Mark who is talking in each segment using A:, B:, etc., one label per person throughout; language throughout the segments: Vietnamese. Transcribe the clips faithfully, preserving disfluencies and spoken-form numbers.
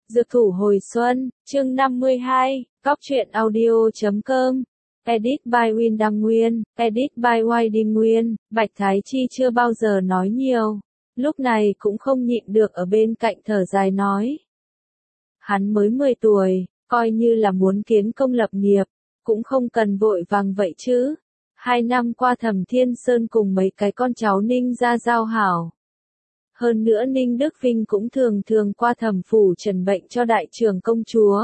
A: Dược thủ hồi xuân, chương năm mươi hai, Cóc truyện audio chấm com. Edit by Win Đăng Nguyên, Edit by Y Đinh Nguyên. Bạch Thái Chi chưa bao giờ nói nhiều, lúc này cũng không nhịn được ở bên cạnh thở dài nói. Hắn mới mười tuổi, coi như là muốn kiến công lập nghiệp, cũng không cần vội vàng vậy chứ. Hai năm qua Thẩm Thiên Sơn cùng mấy cái con cháu Ninh ra giao hảo. Hơn nữa Ninh Đức Vinh cũng thường thường qua Thẩm phủ trần bệnh cho đại trưởng công chúa.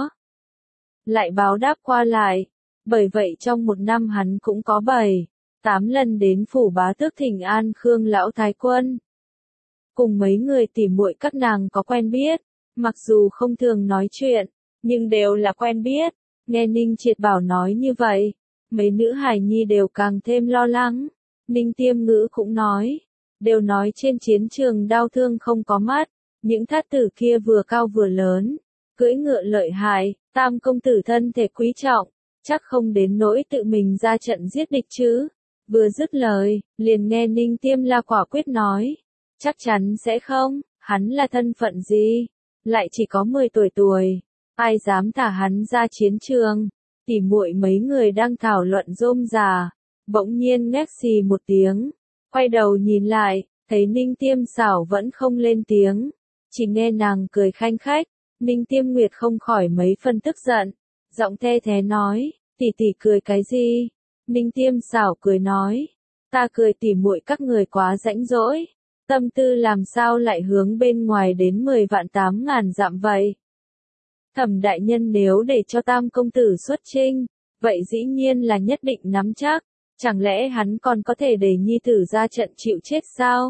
A: Lại báo đáp qua lại, bởi vậy trong một năm hắn cũng có bảy, tám lần đến phủ bá tước thỉnh an Khương lão thái quân. Cùng mấy người tỉ muội các nàng có quen biết, mặc dù không thường nói chuyện, nhưng đều là quen biết. Nghe Ninh Triệt Bảo nói như vậy, mấy nữ hài nhi đều càng thêm lo lắng. Ninh Tiêm Ngữ cũng nói, đều nói trên chiến trường đau thương không có mắt, những thát tử kia vừa cao vừa lớn, cưỡi ngựa lợi hại, tam công tử thân thể quý trọng, chắc không đến nỗi tự mình ra trận giết địch chứ. Vừa dứt lời, liền nghe Ninh Tiêm La quả quyết nói, chắc chắn sẽ không, hắn là thân phận gì, lại chỉ có mười tuổi tuổi, ai dám thả hắn ra chiến trường. Tỉ muội mấy người đang thảo luận rôm rà, bỗng nhiên ngét xì một tiếng, quay đầu nhìn lại, thấy Ninh Tiêm Xảo vẫn không lên tiếng, chỉ nghe nàng cười khanh khách. Ninh Tiêm Nguyệt không khỏi mấy phần tức giận, giọng the thế nói, tỷ tỷ cười cái gì? Ninh Tiêm Xảo cười nói, ta cười tỉ muội các người quá rãnh rỗi, tâm tư làm sao lại hướng bên ngoài đến mười vạn tám ngàn dặm vậy? Thẩm đại nhân nếu để cho tam công tử xuất chinh, vậy dĩ nhiên là nhất định nắm chắc, chẳng lẽ hắn còn có thể để nhi tử ra trận chịu chết sao?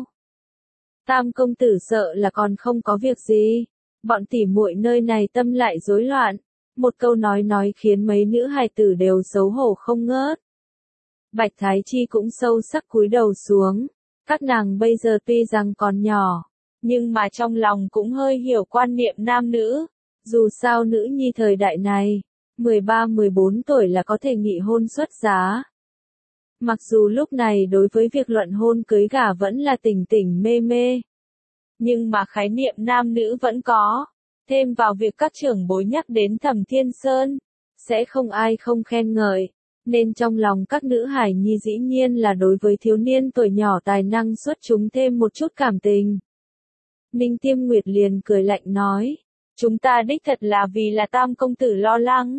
A: Tam công tử sợ là còn không có việc gì. Bọn tỉ muội nơi này tâm lại rối loạn, một câu nói nói khiến mấy nữ hài tử đều xấu hổ không ngớt. Bạch Thái Chi cũng sâu sắc cúi đầu xuống, các nàng bây giờ tuy rằng còn nhỏ, nhưng mà trong lòng cũng hơi hiểu quan niệm nam nữ, dù sao nữ nhi thời đại này, mười ba mười bốn tuổi là có thể nghị hôn xuất giá. Mặc dù lúc này đối với việc luận hôn cưới gả vẫn là tỉnh tỉnh mê mê, nhưng mà khái niệm nam nữ vẫn có, thêm vào việc các trưởng bối nhắc đến Thẩm Thiên Sơn, sẽ không ai không khen ngợi, nên trong lòng các nữ hải nhi dĩ nhiên là đối với thiếu niên tuổi nhỏ tài năng xuất chúng thêm một chút cảm tình. Ninh Tiêm Nguyệt liền cười lạnh nói, chúng ta đích thật là vì là tam công tử lo lắng.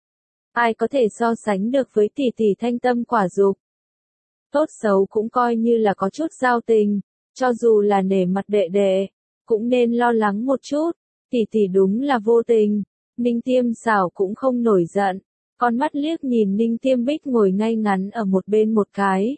A: Ai có thể so sánh được với tỷ tỷ thanh tâm quả dục. Tốt xấu cũng coi như là có chút giao tình. Cho dù là nể mặt đệ đệ, cũng nên lo lắng một chút, tỷ tỷ đúng là vô tình. Ninh Tiêm Xảo cũng không nổi giận, con mắt liếc nhìn Ninh Tiêm Bích ngồi ngay ngắn ở một bên một cái.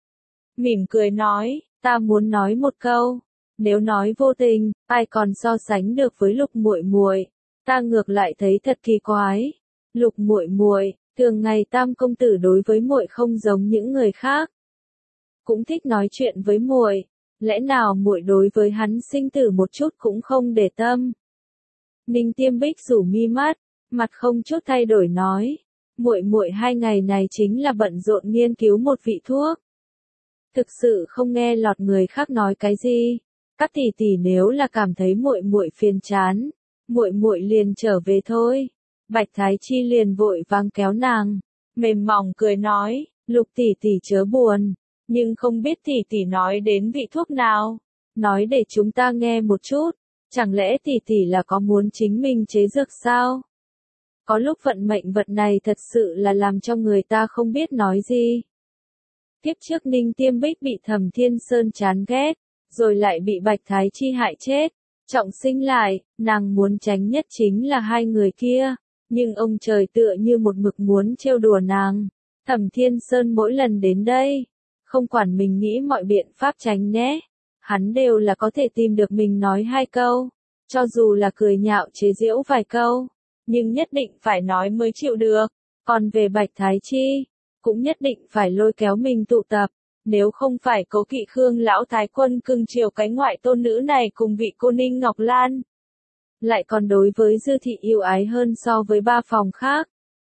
A: Mỉm cười nói, ta muốn nói một câu, nếu nói vô tình, ai còn so sánh được với Lục muội muội, ta ngược lại thấy thật kỳ quái. Lục muội muội, thường ngày tam công tử đối với muội không giống những người khác, cũng thích nói chuyện với muội. Lẽ nào muội đối với hắn sinh tử một chút cũng không để tâm? Ninh Tiêm Bích rủ mi mắt, mặt không chút thay đổi nói, muội muội hai ngày này chính là bận rộn nghiên cứu một vị thuốc. Thực sự không nghe lọt người khác nói cái gì. Các tỷ tỷ nếu là cảm thấy muội muội phiền chán, muội muội liền trở về thôi. Bạch Thái Chi liền vội vàng kéo nàng, mềm mỏng cười nói, Lục tỷ tỷ chớ buồn. Nhưng không biết tỷ tỷ nói đến vị thuốc nào, nói để chúng ta nghe một chút, chẳng lẽ tỷ tỷ là có muốn chính mình chế dược sao? Có lúc vận mệnh vật này thật sự là làm cho người ta không biết nói gì. Kiếp trước Ninh Tiêm Bích bị Thẩm Thiên Sơn chán ghét, rồi lại bị Bạch Thái Chi hại chết, trọng sinh lại, nàng muốn tránh nhất chính là hai người kia, nhưng ông trời tựa như một mực muốn trêu đùa nàng. Thẩm Thiên Sơn mỗi lần đến đây, không quản mình nghĩ mọi biện pháp tránh né, hắn đều là có thể tìm được mình nói hai câu, cho dù là cười nhạo chế giễu vài câu, nhưng nhất định phải nói mới chịu được. Còn về Bạch Thái Chi, cũng nhất định phải lôi kéo mình tụ tập, nếu không phải cố kỵ Khương lão thái quân cưng chiều cái ngoại tôn nữ này cùng vị cô Ninh Ngọc Lan, lại còn đối với Dư thị yêu ái hơn so với ba phòng khác.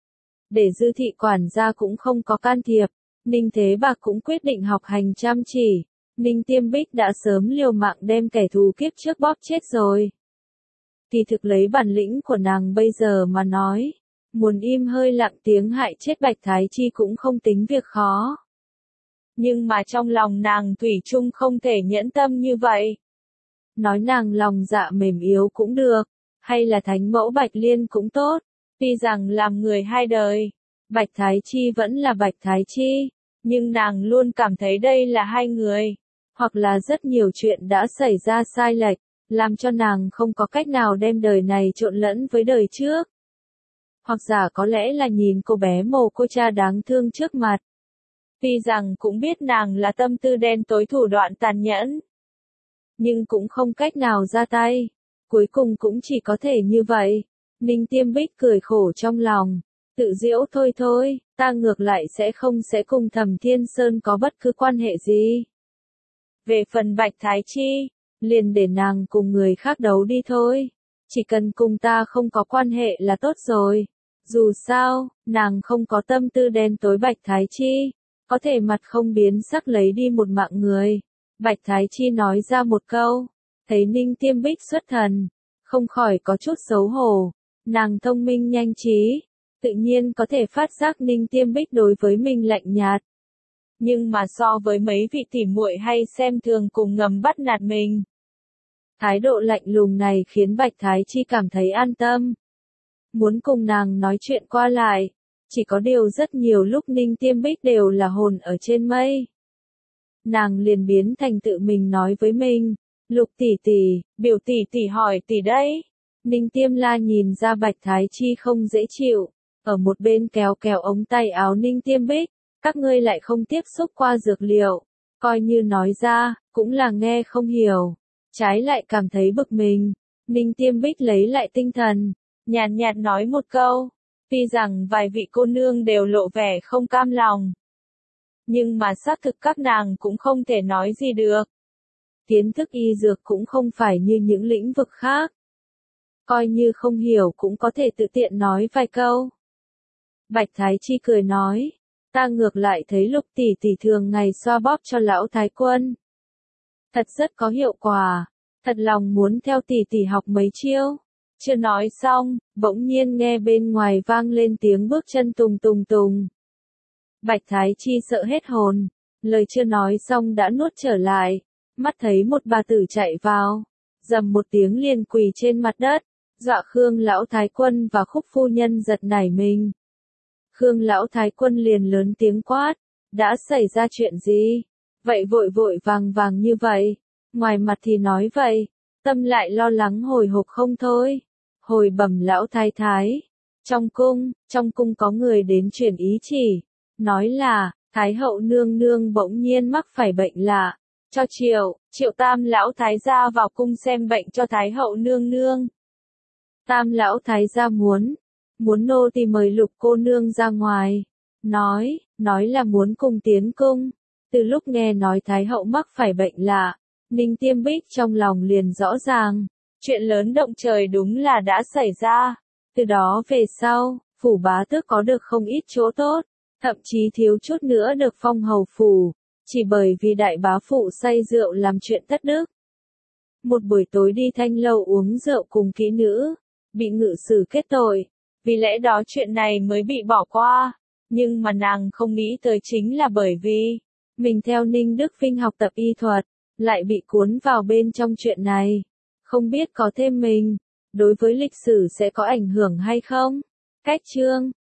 A: Để Dư thị quản gia cũng không có can thiệp, Ninh Thế Bạc cũng quyết định học hành chăm chỉ. Ninh Tiêm Bích đã sớm liều mạng đem kẻ thù kiếp trước bóp chết rồi. Kỳ thực lấy bản lĩnh của nàng bây giờ mà nói, muốn im hơi lặng tiếng hại chết Bạch Thái Chi cũng không tính việc khó. Nhưng mà trong lòng nàng thủy chung không thể nhẫn tâm như vậy. Nói nàng lòng dạ mềm yếu cũng được, hay là thánh mẫu Bạch Liên cũng tốt, tuy rằng làm người hai đời, Bạch Thái Chi vẫn là Bạch Thái Chi, nhưng nàng luôn cảm thấy đây là hai người, hoặc là rất nhiều chuyện đã xảy ra sai lệch, làm cho nàng không có cách nào đem đời này trộn lẫn với đời trước. Hoặc giả có lẽ là nhìn cô bé mồ côi cha đáng thương trước mặt. Tuy rằng cũng biết nàng là tâm tư đen tối thủ đoạn tàn nhẫn, nhưng cũng không cách nào ra tay. Cuối cùng cũng chỉ có thể như vậy. Ninh Tiêm Bích cười khổ trong lòng, tự giễu thôi thôi, ta ngược lại sẽ không sẽ cùng Thẩm Thiên Sơn có bất cứ quan hệ gì. Về phần Bạch Thái Chi, liền để nàng cùng người khác đấu đi thôi. Chỉ cần cùng ta không có quan hệ là tốt rồi. Dù sao, nàng không có tâm tư đen tối Bạch Thái Chi, có thể mặt không biến sắc lấy đi một mạng người. Bạch Thái Chi nói ra một câu, thấy Ninh Tiêm Bích xuất thần, không khỏi có chút xấu hổ. Nàng thông minh nhanh trí, tự nhiên có thể phát giác Ninh Tiêm Bích đối với mình lạnh nhạt. Nhưng mà so với mấy vị tỉ muội hay xem thường cùng ngầm bắt nạt mình, thái độ lạnh lùng này khiến Bạch Thái Chi cảm thấy an tâm. Muốn cùng nàng nói chuyện qua lại, chỉ có điều rất nhiều lúc Ninh Tiêm Bích đều là hồn ở trên mây. Nàng liền biến thành tự mình nói với mình, Lục tỷ tỷ, biểu tỷ tỷ hỏi tỷ đấy. Ninh Tiêm La nhìn ra Bạch Thái Chi không dễ chịu, ở một bên kéo kéo ống tay áo Ninh Tiêm Bích, các ngươi lại không tiếp xúc qua dược liệu, coi như nói ra, cũng là nghe không hiểu, trái lại cảm thấy bực mình. Ninh Tiêm Bích lấy lại tinh thần, nhàn nhạt nói một câu, tuy rằng vài vị cô nương đều lộ vẻ không cam lòng, nhưng mà xác thực các nàng cũng không thể nói gì được. Kiến thức y dược cũng không phải như những lĩnh vực khác. Coi như không hiểu cũng có thể tự tiện nói vài câu. Bạch Thái Chi cười nói, ta ngược lại thấy Lục tỷ tỷ thường ngày xoa bóp cho lão thái quân. Thật rất có hiệu quả, thật lòng muốn theo tỷ tỷ học mấy chiêu. Chưa nói xong, bỗng nhiên nghe bên ngoài vang lên tiếng bước chân tùng tùng tùng. Bạch Thái Chi sợ hết hồn, lời chưa nói xong đã nuốt trở lại, mắt thấy một bà tử chạy vào, dầm một tiếng liền quỳ trên mặt đất, dọa Khương lão thái quân và Khúc phu nhân giật nảy mình. Khương lão thái quân liền lớn tiếng quát, đã xảy ra chuyện gì? Vậy vội vội vàng vàng như vậy, ngoài mặt thì nói vậy, tâm lại lo lắng hồi hộp không thôi. Hồi bẩm lão thái thái, trong cung, trong cung có người đến truyền ý chỉ, nói là, Thái hậu nương nương bỗng nhiên mắc phải bệnh lạ, cho Triệu, Triệu Tam lão thái gia vào cung xem bệnh cho Thái hậu nương nương. Tam lão thái gia muốn, muốn nô tỳ mời Lục cô nương ra ngoài, nói, nói là muốn cùng tiến cung. Từ lúc nghe nói Thái hậu mắc phải bệnh lạ, Ninh Tiêm Bích trong lòng liền rõ ràng, chuyện lớn động trời đúng là đã xảy ra. Từ đó về sau, phủ bá tước có được không ít chỗ tốt, thậm chí thiếu chút nữa được phong hầu phủ, chỉ bởi vì đại bá phụ say rượu làm chuyện thất đức. Một buổi tối đi thanh lâu uống rượu cùng kỹ nữ, bị ngự sử kết tội, vì lẽ đó chuyện này mới bị bỏ qua, nhưng mà nàng không nghĩ tới chính là bởi vì mình theo Ninh Đức Vinh học tập y thuật, lại bị cuốn vào bên trong chuyện này, không biết có thêm mình, đối với lịch sử sẽ có ảnh hưởng hay không. Cách chương